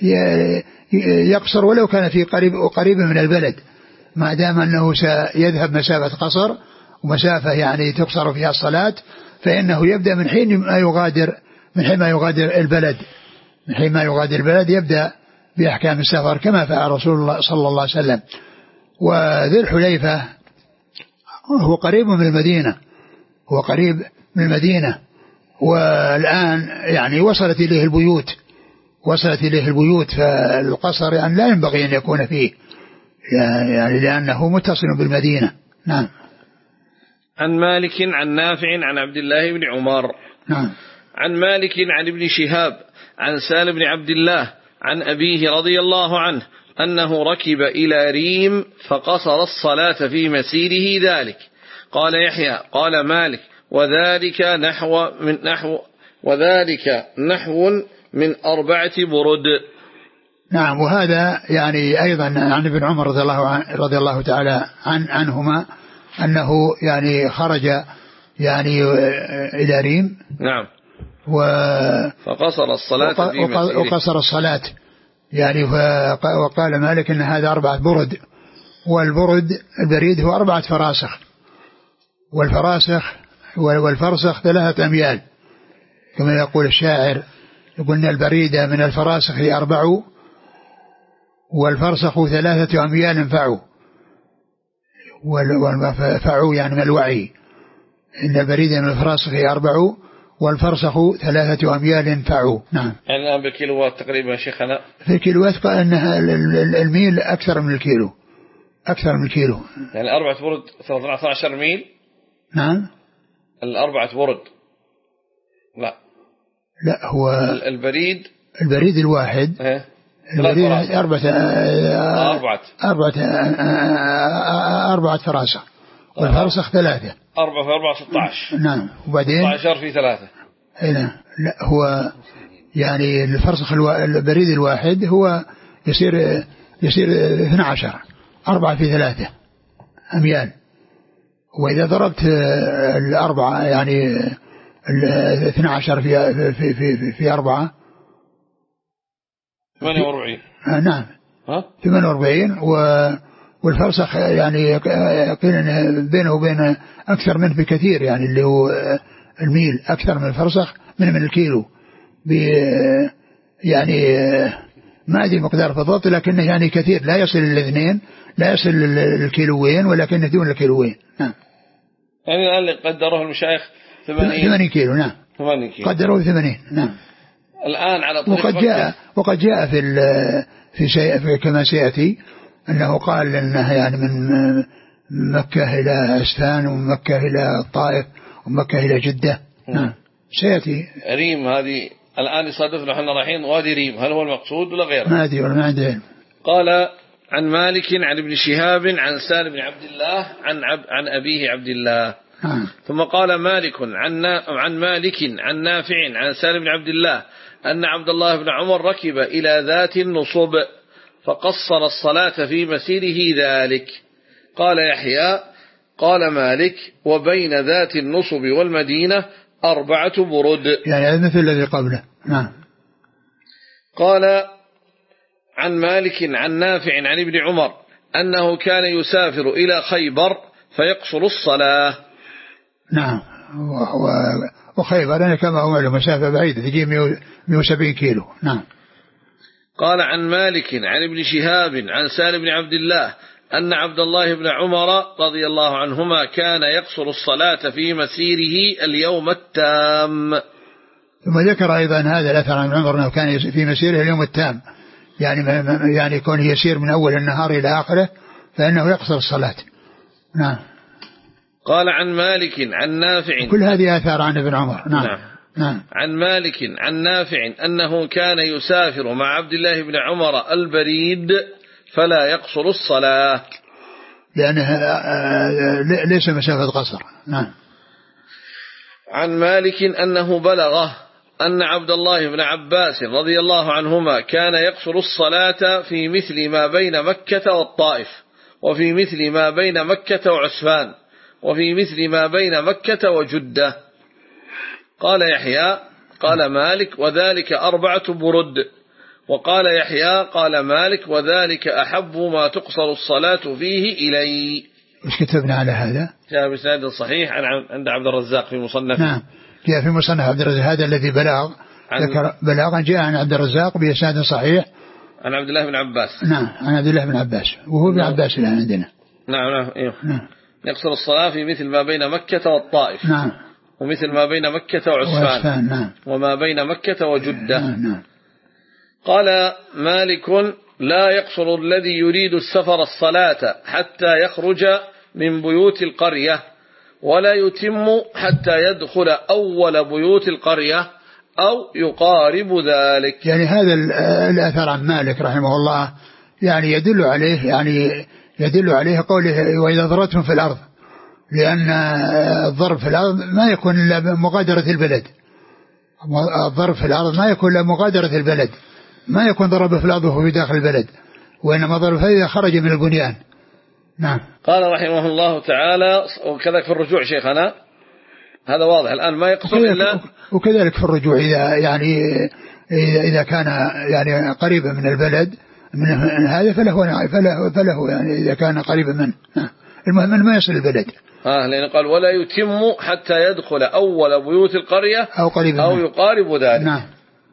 يقصر ولو كان في قريب قريب من البلد، ما دام أنه سيذهب مسافة قصر ومسافة يعني تقصر فيها الصلاة، فإنه يبدأ من حين ما يغادر من حين ما يغادر البلد من حين ما يغادر البلد يبدأ بأحكام السفر كما فعل رسول الله صلى الله عليه وسلم. وذي الحليفة هو قريب من المدينة هو قريب من المدينة والآن يعني وصلت إليه البيوت وصلت إليه البيوت فالقصر يعني لا ينبغي أن يكون فيه، يعني لأنه متصل بالمدينة. نعم. عن مالك عن نافع عن عبد الله بن عمر. نعم. عن مالك عن ابن شهاب عن سالم بن عبد الله عن أبيه رضي الله عنه أنه ركب إلى ريم فقصر الصلاة في مسيره ذلك. قال يحيى قال مالك وذلك نحو من نحو وذلك نحو من أربعة برد. نعم. وهذا يعني أيضا عن ابن عمر رضي الله عنه رضي الله تعالى عن عنهما أنه يعني خرج يعني إلى ريم. نعم. و فقصر الصلاة في مسيره وقصر الصلاة يعني. وقال مالك أن هذا أربعة برد، والبرد البريد هو أربعة فراسخ، والفراسخ والفرسخ ثلاثة أميال كما يقول الشاعر، يقولنا البريدة من الفراسخ أربع والفرسخ ثلاثة أميال فعوا، والفعوا يعني من الوعي. إن البريدة من الفراسخ أربع والفرسخ ثلاثة أميال فعوا. نعم. يعني الآن بالكيلوات تقريبا شيخنا في الكيلوات قال أنها الميل أكثر من الكيلو أكثر من الكيلو يعني أربعة برد ثلاثة عشر ميل. نعم. الأربعة برد لا لا هو البريد البريد الواحد اه. البريد أربعة أربعة أربعة أربعة فراسخ والفرسخ ثلاثة أربعة في أربعة ستة عشر. نعم. وبعدين ستة عشر في ثلاثة. هنا لا هو يعني الفرسخ الو... البريد الواحد هو يصير يصير اثنا عشر أربعة في ثلاثة أميال. وإذا ضربت الأربعة يعني الاثنى عشر في في في في أربعة ثمانية وأربعين. نعم. ها ثمانية وأربعين. و والفرسخ يعني قيل بينه وبين أكثر منه بكثير، يعني اللي هو الميل أكثر من الفرسخ من من الكيلو يعني ما أدري مقدار بالضبط، لكنه يعني كثير لا يصل الاثنين لا يصل الكيلوين ولكنه دون الكيلوين. نعم. يعني الآن قدروه المشايخ ثمانين ثمانين كيلو. نعم. ثمانين كيلو قدروه ثمانين. نعم. الآن على طريق وقد جاء وقد جاء في في, في كما سيأتي أنه قال أنه يعني من مكة إلى أسفان ومن مكة إلى الطائف ومكة إلى جدة. نعم سيأتي. ريم هذه الآن يصادفنا احنا رايحين وادي ريم، هل هو المقصود ولا غيره؟ ما أدري ولا ما عندي. قال عن مالك عن ابن شهاب عن سالم بن عبد الله عن عب عن أبيه عبد الله. آه. ثم قال مالك عن عن مالك عن نافع عن سالم بن عبد الله أن عبد الله بن عمر ركب إلى ذات النصب فقصر الصلاة في مسيره ذلك. قال يحيى قال مالك وبين ذات النصب والمدينة أربعة برد، يعني مثل الذي قبله. نعم. قال عن مالك عن نافع عن ابن عمر أنه كان يسافر إلى خيبر فيقصر الصلاة. نعم. وخيبر كما هو المسافة بعيدة تجي مئة وسبعين كيلو. نعم. قال عن مالك عن ابن شهاب عن سالم بن عبد الله أن عبد الله بن عمر رضي الله عنهما كان يقصر الصلاة في مسيره اليوم التام. ثم ذكر أيضا هذا الأثر عن عمر أنه كان في مسيره اليوم التام، يعني يعني يكون يسير من أول النهار إلى آخره فإنه يقصر الصلاة. نعم. قال عن مالك عن نافع كل هذه آثار عن ابن عمر. نعم. نعم. نعم. عن مالك عن نافع أنه كان يسافر مع عبد الله بن عمر البريد فلا يقصر الصلاة لأنه ليس مسافة قصر. نعم. عن مالك أنه بلغه أن عبد الله بن عباس رضي الله عنهما كان يقصر الصلاة في مثل ما بين مكة والطائف وفي مثل ما بين مكة وعسفان وفي مثل ما بين مكة وجدة. قال يحيى قال مالك وذلك أربعة برد. وقال يحيى قال مالك وذلك أحب ما تقصر الصلاة فيه إلي. مش كتبنا على هذا؟ جاء بسند صحيح عند عبد الرزاق في مصنف. نعم جاء في مصنف عبد الرزاق هذا الذي بلغ ذكر بلاغا جاء عن عبد الرزاق بإسناد صحيح عن عبد الله بن عباس. نعم عن عبد الله بن عباس وهو ابن عباس الآن عندنا. نعم نعم إيه. نعم. يقصر الصلاة في مثل ما بين مكة والطائف. نعم. ومثل ما بين مكة وعسفان. وعسفان. نعم. وما بين مكة وجدة. نعم. نعم. قال مالك لا يقصر الذي يريد السفر الصلاة حتى يخرج من بيوت القرية ولا يتم حتى يدخل أول بيوت القرية أو يقارب ذلك. يعني هذا الأثر عن مالك رحمه الله يعني يدل عليه يعني يدل عليه قوله وإذا ضربتم في الأرض، لأن الضرب في الأرض ما يكون إلا بمغادرة البلد. الضرب في الأرض ما يكون إلا مغادرة البلد، ما يكون ضرب في الأرض وهو في داخل البلد، وإنما ضرب إذا خرج من البنيان. نعم. قال رحمه الله تعالى وكذلك في الرجوع شيخنا هذا واضح الآن ما يقصر إلا وكذلك في الرجوع إذا يعني إذا كان يعني قريبا من البلد من هذا فله فله فله يعني إذا كان قريبا منه. المهم ما يصل البلد. آه لأن قال ولا يتم حتى يدخل أول بيوت القرية أو قريب أو يقارب ذلك. نعم.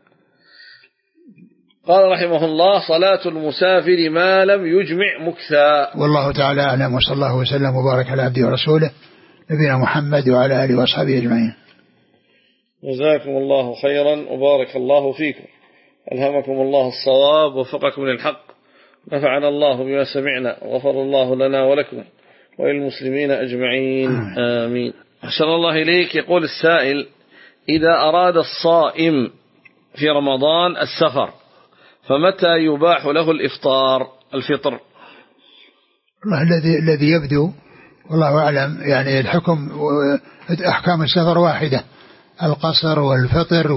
قال رحمه الله صلاة المسافر ما لم يجمع مكثا. والله تعالى أعلم وصلى الله وسلم وبارك على عبده ورسوله نبينا محمد وعلى آله وأصحابه أجمعين. جزاكم الله خيرا وبارك الله فيكم، ألهمكم الله الصواب ووفقكم للحق، نفعنا الله بما سمعنا وغفر الله لنا ولكم وللمسلمين أجمعين آمين. أحسن الله إليك. يقول السائل إذا أراد الصائم في رمضان السفر فمتى يباح له الإفطار الفطر؟ الذي الذي يبدو والله أعلم يعني الحكم أحكام السفر واحدة، القصر والفطر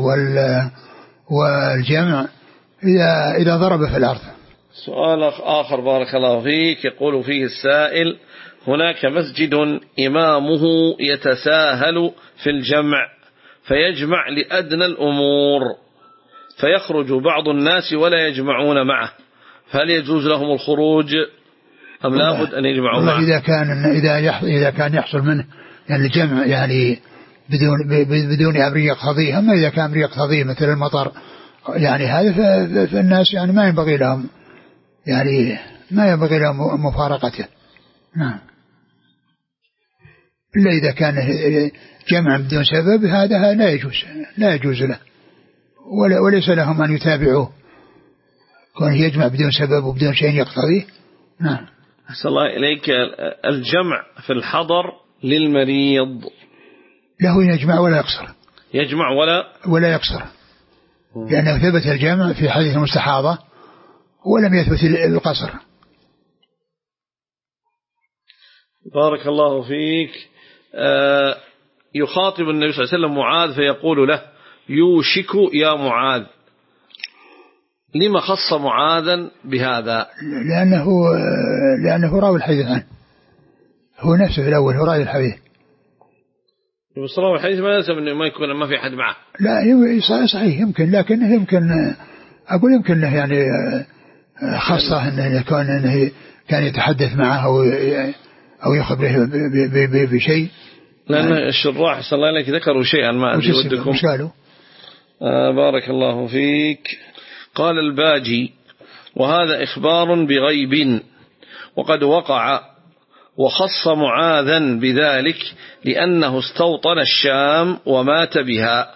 والجمع إذا إذا ضرب في الأرض. سؤال آخر بارك الله فيك. يقول فيه السائل هناك مسجد إمامه يتساهل في الجمع فيجمع لأدنى الأمور فيخرج بعض الناس ولا يجمعون معه، فهل يجوز لهم الخروج أم لا بد أن يجمعوا معه؟ إذا كان إذا إذا كان يحصل منه يعني الجمع يعني بدون بدون أمر يقتضيه، أما إذا كان أمر يقتضيه مثل المطر يعني هذا فالناس يعني ما ينبغي لهم يعني ما ينبغي لهم مفارقته. نعم. إلا إذا كان جمع بدون سبب هذا لا يجوز لا يجوز له، وليس لهم أن يتابعوه، كونه يجمع بدون سبب وبدون شيء يقتضيه. نعم. أحسن الله إليك. الجمع في الحضر للمريض له يجمع ولا يقصر، يجمع ولا ولا يقصر، لأنه ثبت الجمع في حديث المستحاضة ولم يثبت القصر. بارك الله فيك. آه يخاطب النبي صلى الله عليه وسلم معاذ فيقول له يوشك يا معاذ، لما خص معاذا بهذا؟ لأنه لأنه راوي الحديث عنه، هو نفسه في الأول هو راوي الحديث. بس راوي الحديث ما يلزم إنه ما يكون ما في أحد معه. لا صحيح يمكن، لكن يمكن أقول يمكن له يعني خاصة أنه يكون أنه كان يتحدث معه أو أو يخبره بشيء. لأن الشراح صلى الله عليه ذكروا شيئا ما أدري ودكم. مش قالوا؟ آه بارك الله فيك. قال الباجي وهذا إخبار بغيب وقد وقع، وخص معاذا بذلك لأنه استوطن الشام ومات بها،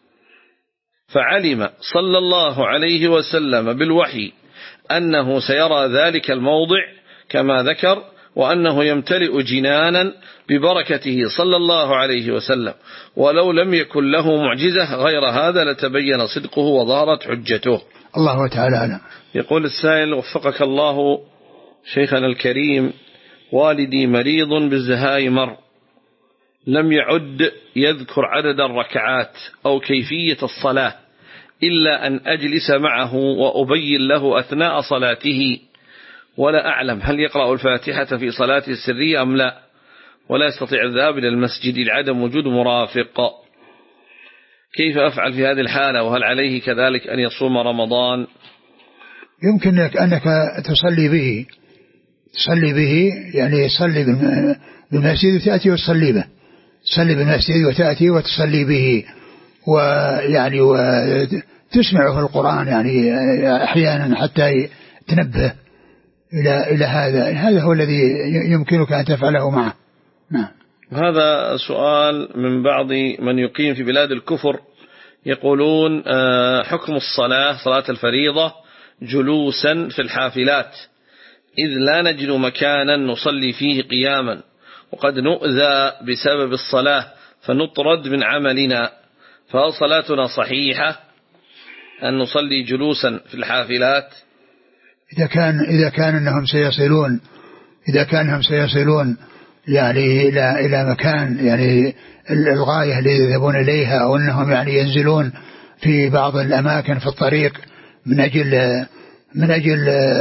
فعلم صلى الله عليه وسلم بالوحي أنه سيرى ذلك الموضع كما ذكر، وأنه يمتلئ جنانا ببركته صلى الله عليه وسلم، ولو لم يكن له معجزة غير هذا لتبين صدقه وظهرت حجته. الله تعالى أعلم. يقول السائل وفقك الله شيخنا الكريم، والدي مريض بالزهايمر، لم يعد يذكر عدد الركعات أو كيفية الصلاة إلا أن أجلس معه وأبين له أثناء صلاته، ولا أعلم هل يقرأ الفاتحة في صلاته السرية أم لا، ولا يستطيع الذهاب إلى المسجد لعدم وجود مرافق. كيف أفعل في هذه الحالة؟ وهل عليه كذلك أن يصوم رمضان؟ يمكن أنك تصلي به تصلي به يعني تصلي بالمسجد وتأتي وتصلي به، تصلي بالمسجد وتأتي وتصلي به، ويعني وتسمعه القرآن يعني أحيانا حتى تنبه إلى إلى هذا هذا هو الذي يمكنك أن تفعله معه. نعم. هذا سؤال من بعض من يقيم في بلاد الكفر، يقولون حكم الصلاة صلاة الفريضة جلوسا في الحافلات، إذ لا نجد مكانا نصلي فيه قياما، وقد نؤذى بسبب الصلاة فنطرد من عملنا، فهل صلاتنا صحيحة أن نصلي جلوسا في الحافلات؟ إذا كان إذا كان أنهم سيصلون إذا كانهم سيصلون يعني إلى إلى مكان يعني الغاية اللي يذهبون إليها، أو أنهم يعني ينزلون في بعض الأماكن في الطريق من أجل من أجل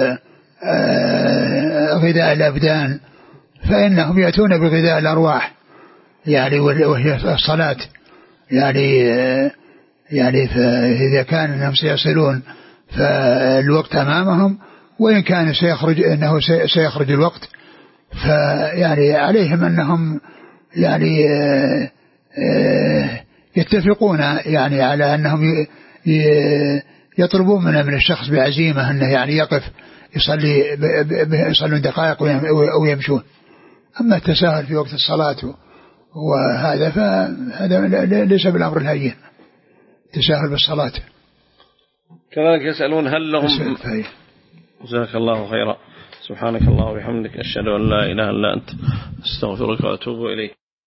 غذاء الأبدان، فإنهم يأتون بغذاء الأرواح يعني وهي الصلاة يعني يعني فإذا كان أنهم سيصلون فالوقت أمامهم، وإن كان سيخرج أنه سيخرج الوقت، فيعني عليهم أنهم يعني يتفقون يعني على أنهم يطلبون من من الشخص بعزيمة أنه يعني يقف يصلي يصلون دقائق أو يمشون. أما التساهل في وقت الصلاة وهذا فهذا ليس بالأمر الهين، التساهل بالصلاة. كذلك يسألون هل لهم جزاك الله خيرا. سبحانك الله وبحمدك أشهد أن لا إله إلا أنت أستغفرك وأتوب إليك.